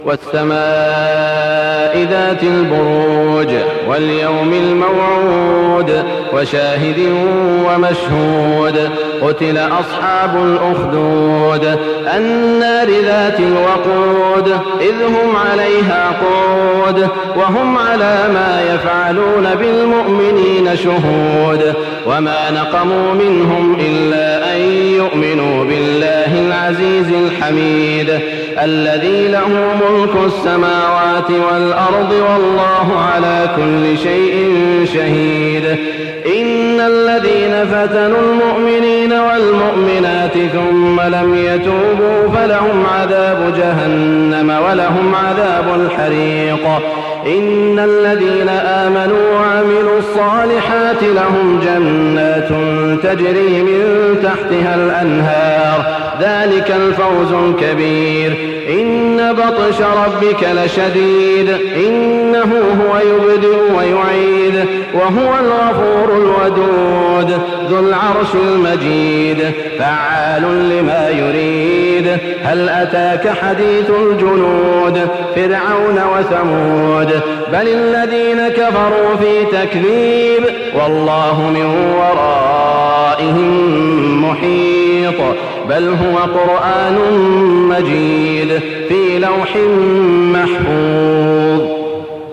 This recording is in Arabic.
والسماء ذات البروج واليوم الموعود وشاهد ومشهود قتل أصحاب الأخدود النار ذات الوقود إذ هم عليها قود وهم على ما يفعلون بالمؤمنين شهود وما نقموا منهم إلا أن يؤمنوا بالله العزيز الحميد الذي له ملك السماوات والأرض والله على كل شيء شهيد إن الذين فتنوا المؤمنين والمؤمنات ثم لم يتوبوا فلهم عذاب جهنم ولهم عذاب الحريق إن الذين آمنوا وعملوا الصالحات لهم جنات تجري من تحتها الأنهار ذلك الفوز الكبير إن بطش ربك لشديد إنه هو يبدئ ويعيد وهو الغفور الودود ذو العرش المجيد فعال لما يريد هل أتاك حديث الجنود فرعون وثمود بل الذين كفروا في تكذيب والله من ورائهم محيط بل هو قرآن مجيد في لوح محفوظ.